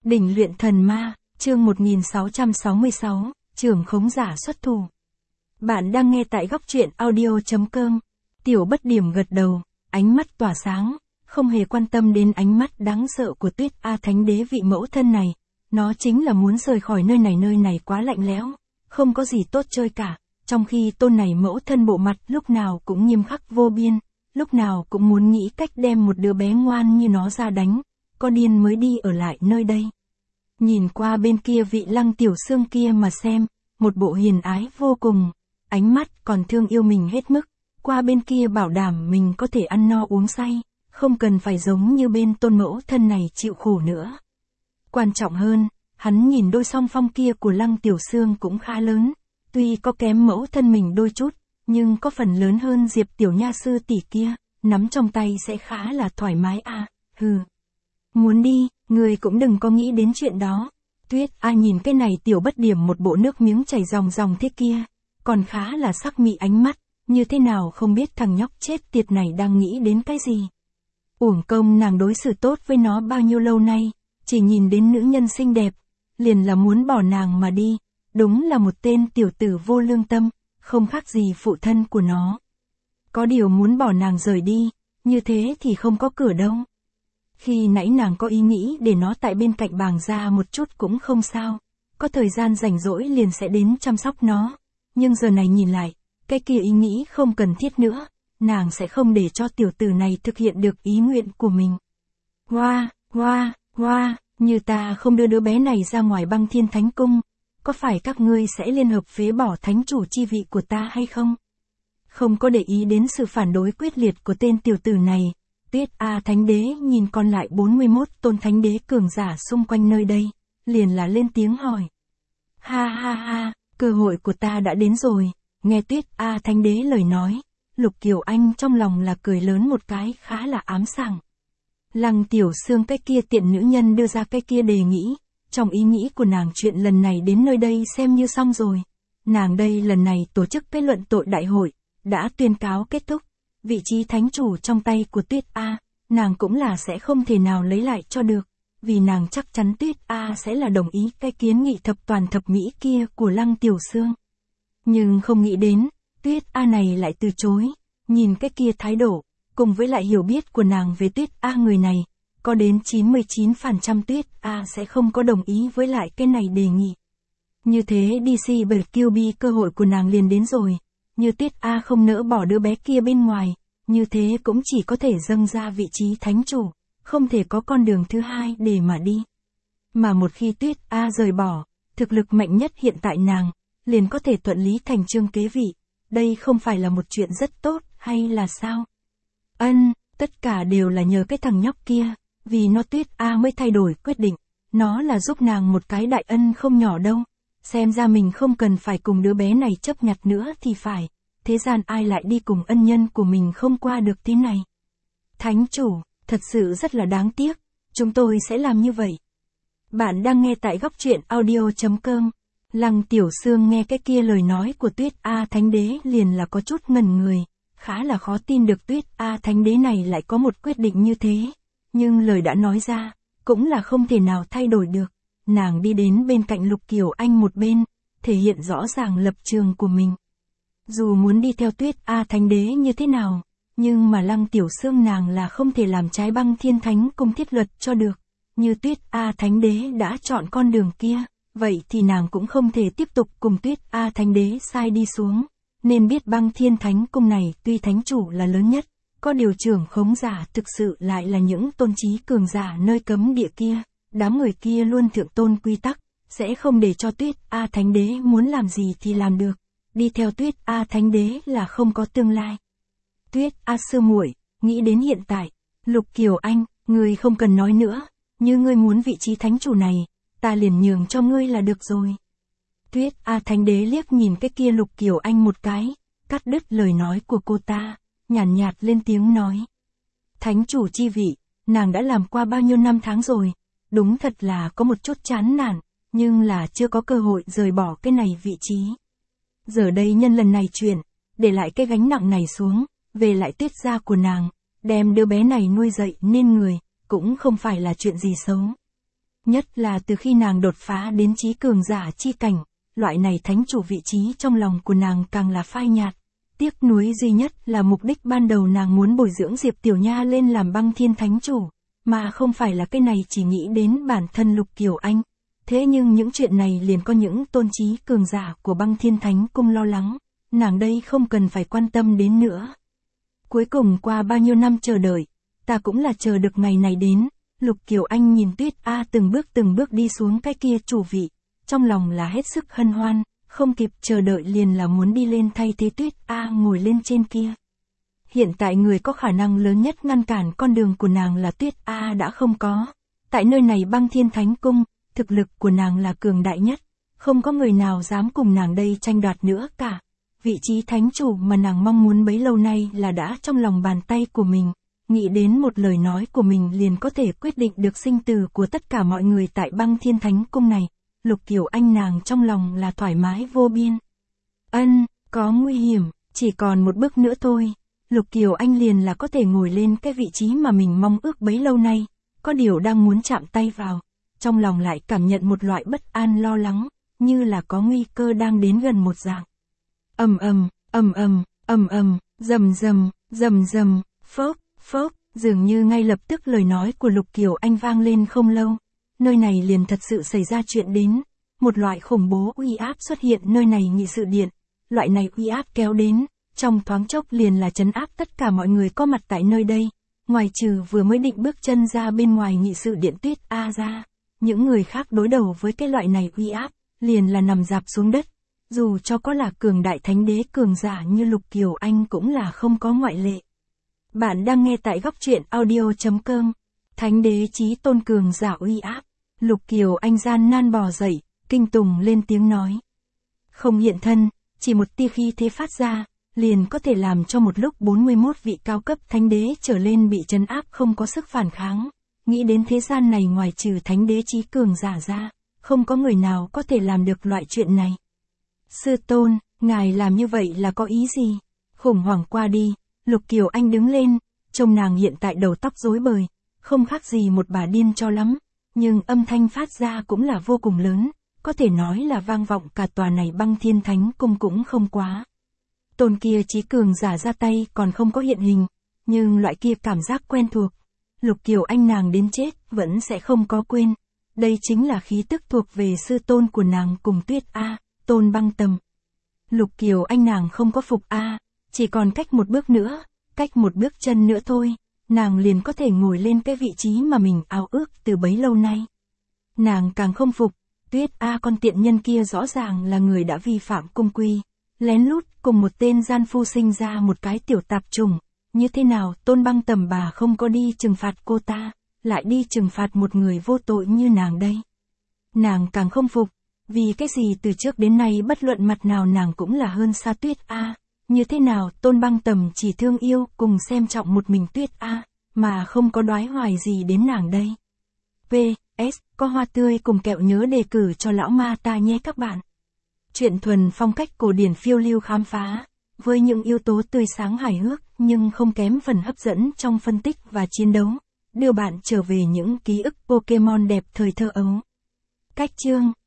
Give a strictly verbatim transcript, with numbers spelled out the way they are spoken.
Đỉnh luyện thần ma, chương một nghìn sáu trăm sáu mươi sáu, trưởng khống giả xuất thủ. Bạn đang nghe tại góc truyện audio chấm com. Tiểu Bất Điểm gật đầu, ánh mắt tỏa sáng, không hề quan tâm đến ánh mắt đáng sợ của Tuyết A Thánh Đế vị mẫu thân này. Nó chính là muốn rời khỏi nơi này, nơi này quá lạnh lẽo, không có gì tốt chơi cả. Trong khi tôn này mẫu thân bộ mặt lúc nào cũng nghiêm khắc vô biên, lúc nào cũng muốn nghĩ cách đem một đứa bé ngoan như nó ra đánh, có điên mới đi ở lại nơi đây. Nhìn qua bên kia vị Lăng Tiểu Xương kia mà xem, một bộ hiền ái vô cùng, ánh mắt còn thương yêu mình hết mức, qua bên kia bảo đảm mình có thể ăn no uống say, không cần phải giống như bên tôn mẫu thân này chịu khổ nữa. Quan trọng hơn, hắn nhìn đôi song phong kia của Lăng Tiểu Xương cũng khá lớn, tuy có kém mẫu thân mình đôi chút, nhưng có phần lớn hơn Diệp Tiểu Nha sư tỷ kia, nắm trong tay sẽ khá là thoải mái à, hừ. Muốn đi, người cũng đừng có nghĩ đến chuyện đó. Tuyết A nhìn cái này Tiểu Bất Điểm một bộ nước miếng chảy ròng ròng thế kia, còn khá là sắc mị ánh mắt, như thế nào không biết thằng nhóc chết tiệt này đang nghĩ đến cái gì. Uổng công nàng đối xử tốt với nó bao nhiêu lâu nay, chỉ nhìn đến nữ nhân xinh đẹp, liền là muốn bỏ nàng mà đi, đúng là một tên tiểu tử vô lương tâm, không khác gì phụ thân của nó. Có điều muốn bỏ nàng rời đi, như thế thì không có cửa đâu. Khi nãy nàng có ý nghĩ để nó tại bên cạnh bàng ra một chút cũng không sao, có thời gian rảnh rỗi liền sẽ đến chăm sóc nó, nhưng giờ này nhìn lại, cái kia ý nghĩ không cần thiết nữa, nàng sẽ không để cho tiểu tử này thực hiện được ý nguyện của mình. Hoa, hoa, hoa, như ta không đưa đứa bé này ra ngoài Băng Thiên Thánh Cung, có phải các ngươi sẽ liên hợp phế bỏ thánh chủ chi vị của ta hay không? Không có để ý đến sự phản đối quyết liệt của tên tiểu tử này, Tuyết A Thánh Đế nhìn còn lại bốn mươi mốt tôn thánh đế cường giả xung quanh nơi đây, liền là lên tiếng hỏi. Ha ha ha, cơ hội của ta đã đến rồi, nghe Tuyết A Thánh Đế lời nói, Lục Kiều Anh trong lòng là cười lớn một cái khá là ám sảng. Lăng Tiểu Xương cái kia tiện nữ nhân đưa ra cái kia đề nghị, trong ý nghĩ của nàng chuyện lần này đến nơi đây xem như xong rồi. Nàng đây lần này tổ chức cái luận tội đại hội, đã tuyên cáo kết thúc. Vị trí thánh chủ trong tay của Tuyết A, nàng cũng là sẽ không thể nào lấy lại cho được, vì nàng chắc chắn Tuyết A sẽ là đồng ý cái kiến nghị thập toàn thập mỹ kia của Lăng Tiểu Xương. Nhưng không nghĩ đến, Tuyết A này lại từ chối, nhìn cái kia thái độ, cùng với lại hiểu biết của nàng về Tuyết A người này, có đến chín mươi chín phần trăm Tuyết A sẽ không có đồng ý với lại cái này đề nghị. Như thế đê xê bởi kiu bi cơ hội của nàng liền đến rồi. Như Tuyết A không nỡ bỏ đứa bé kia bên ngoài, như thế cũng chỉ có thể dâng ra vị trí thánh chủ, không thể có con đường thứ hai để mà đi. Mà một khi Tuyết A rời bỏ, thực lực mạnh nhất hiện tại nàng, liền có thể thuận lý thành chương kế vị, đây không phải là một chuyện rất tốt hay là sao? Ân, tất cả đều là nhờ cái thằng nhóc kia, vì nó Tuyết A mới thay đổi quyết định, nó là giúp nàng một cái đại ân không nhỏ đâu. Xem ra mình không cần phải cùng đứa bé này chấp nhặt nữa thì phải, thế gian ai lại đi cùng ân nhân của mình không qua được thế này. Thánh chủ, thật sự rất là đáng tiếc, chúng tôi sẽ làm như vậy. Bạn đang nghe tại góc truyện audio chấm com. Lăng Tiểu Xương nghe cái kia lời nói của Tuyết A Thánh Đế liền là có chút ngẩn người, khá là khó tin được Tuyết A Thánh Đế này lại có một quyết định như thế, nhưng lời đã nói ra, cũng là không thể nào thay đổi được. Nàng đi đến bên cạnh Lục Kiều Anh một bên, thể hiện rõ ràng lập trường của mình. Dù muốn đi theo Tuyết A Thánh Đế như thế nào, nhưng mà Lăng Tiểu Xương nàng là không thể làm trái Băng Thiên Thánh Cung thiết luật cho được. Như Tuyết A Thánh Đế đã chọn con đường kia, vậy thì nàng cũng không thể tiếp tục cùng Tuyết A Thánh Đế sai đi xuống. Nên biết Băng Thiên Thánh Cung này tuy thánh chủ là lớn nhất, có điều trưởng khống giả thực sự lại là những tôn trí cường giả nơi cấm địa kia. Đám người kia luôn thượng tôn quy tắc, sẽ không để cho Tuyết A Thánh Đế muốn làm gì thì làm được. Đi theo Tuyết A Thánh Đế là không có tương lai. Tuyết A sư muội, nghĩ đến hiện tại, Lục Kiều Anh, ngươi không cần nói nữa, như ngươi muốn vị trí thánh chủ này, ta liền nhường cho ngươi là được rồi. Tuyết A Thánh Đế liếc nhìn cái kia Lục Kiều Anh một cái, cắt đứt lời nói của cô ta, nhàn nhạt, nhạt lên tiếng nói. Thánh chủ chi vị, nàng đã làm qua bao nhiêu năm tháng rồi. Đúng thật là có một chút chán nản, nhưng là chưa có cơ hội rời bỏ cái này vị trí. Giờ đây nhân lần này chuyện, để lại cái gánh nặng này xuống, về lại Tuyết gia của nàng, đem đứa bé này nuôi dạy nên người, cũng không phải là chuyện gì xấu. Nhất là từ khi nàng đột phá đến trí cường giả chi cảnh, loại này thánh chủ vị trí trong lòng của nàng càng là phai nhạt. Tiếc nuối duy nhất là mục đích ban đầu nàng muốn bồi dưỡng Diệp Tiểu Nha lên làm Băng Thiên Thánh Chủ, mà không phải là cái này chỉ nghĩ đến bản thân Lục Kiều Anh. Thế nhưng những chuyện này liền có những tôn trí cường giả của Băng Thiên Thánh Cung lo lắng, nàng đây không cần phải quan tâm đến nữa. Cuối cùng qua bao nhiêu năm chờ đợi, ta cũng là chờ được ngày này đến. Lục Kiều Anh nhìn Tuyết A từng bước từng bước đi xuống cái kia chủ vị, trong lòng là hết sức hân hoan, không kịp chờ đợi liền là muốn đi lên thay thế Tuyết A ngồi lên trên kia. Hiện tại người có khả năng lớn nhất ngăn cản con đường của nàng là Tuyết A đã không có. Tại nơi này Băng Thiên Thánh Cung, thực lực của nàng là cường đại nhất, không có người nào dám cùng nàng đây tranh đoạt nữa cả. Vị trí thánh chủ mà nàng mong muốn bấy lâu nay là đã trong lòng bàn tay của mình. Nghĩ đến một lời nói của mình liền có thể quyết định được sinh tử của tất cả mọi người tại Băng Thiên Thánh Cung này, Lục Kiều Anh nàng trong lòng là thoải mái vô biên. Ân, có nguy hiểm, chỉ còn một bước nữa thôi, Lục Kiều Anh liền là có thể ngồi lên cái vị trí mà mình mong ước bấy lâu nay, có điều đang muốn chạm tay vào, trong lòng lại cảm nhận một loại bất an lo lắng, như là có nguy cơ đang đến gần một dạng. Ầm ầm, ầm ầm, ầm ầm, rầm rầm, rầm rầm, phốc. Phốc, dường như ngay lập tức lời nói của Lục Kiều Anh vang lên không lâu, nơi này liền thật sự xảy ra chuyện đến, một loại khủng bố uy áp xuất hiện nơi này nghị sự điện, loại này uy áp kéo đến, trong thoáng chốc liền là trấn áp tất cả mọi người có mặt tại nơi đây, ngoài trừ vừa mới định bước chân ra bên ngoài nghị sự điện Tuyết A ra, những người khác đối đầu với cái loại này uy áp, liền là nằm rạp xuống đất, dù cho có là cường đại thánh đế cường giả như Lục Kiều Anh cũng là không có ngoại lệ. Bạn đang nghe tại góc truyện audio chấm com. Thánh đế chí tôn cường giả uy áp. Lục Kiều Anh gian nan bò dậy, kinh tùng lên tiếng nói. Không hiện thân, chỉ một tia khí thế phát ra, liền có thể làm cho một lúc bốn mươi mốt vị cao cấp thánh đế trở lên bị trấn áp không có sức phản kháng. Nghĩ đến thế gian này ngoài trừ thánh đế chí cường giả ra, không có người nào có thể làm được loại chuyện này. Sư tôn, ngài làm như vậy là có ý gì? Khủng hoảng qua đi. Lục Kiều Anh đứng lên, trông nàng hiện tại đầu tóc rối bời, không khác gì một bà điên cho lắm, nhưng âm thanh phát ra cũng là vô cùng lớn, có thể nói là vang vọng cả tòa này Băng Thiên Thánh Cung cũng không quá. Tôn kia chí cường giả ra tay còn không có hiện hình, nhưng loại kia cảm giác quen thuộc, Lục Kiều Anh nàng đến chết vẫn sẽ không có quên, đây chính là khí tức thuộc về sư tôn của nàng cùng Tuyết A, Tôn Băng Tầm. Lục Kiều Anh nàng không có phục A. Chỉ còn cách một bước nữa, cách một bước chân nữa thôi, nàng liền có thể ngồi lên cái vị trí mà mình ao ước từ bấy lâu nay. Nàng càng không phục, Tuyết A con tiện nhân kia rõ ràng là người đã vi phạm cung quy, lén lút cùng một tên gian phu sinh ra một cái tiểu tạp chủng, như thế nào Tôn Băng Tầm bà không có đi trừng phạt cô ta, lại đi trừng phạt một người vô tội như nàng đây. Nàng càng không phục, vì cái gì từ trước đến nay bất luận mặt nào nàng cũng là hơn xa Tuyết A. Như thế nào Tôn Băng Tầm chỉ thương yêu cùng xem trọng một mình Tuyết A, mà không có đoái hoài gì đến nàng đây. pê ét, có hoa tươi cùng kẹo nhớ đề cử cho lão ma ta nhé các bạn. Truyện thuần phong cách cổ điển phiêu lưu khám phá, với những yếu tố tươi sáng hài hước nhưng không kém phần hấp dẫn trong phân tích và chiến đấu, đưa bạn trở về những ký ức Pokemon đẹp thời thơ ấu. Cách chương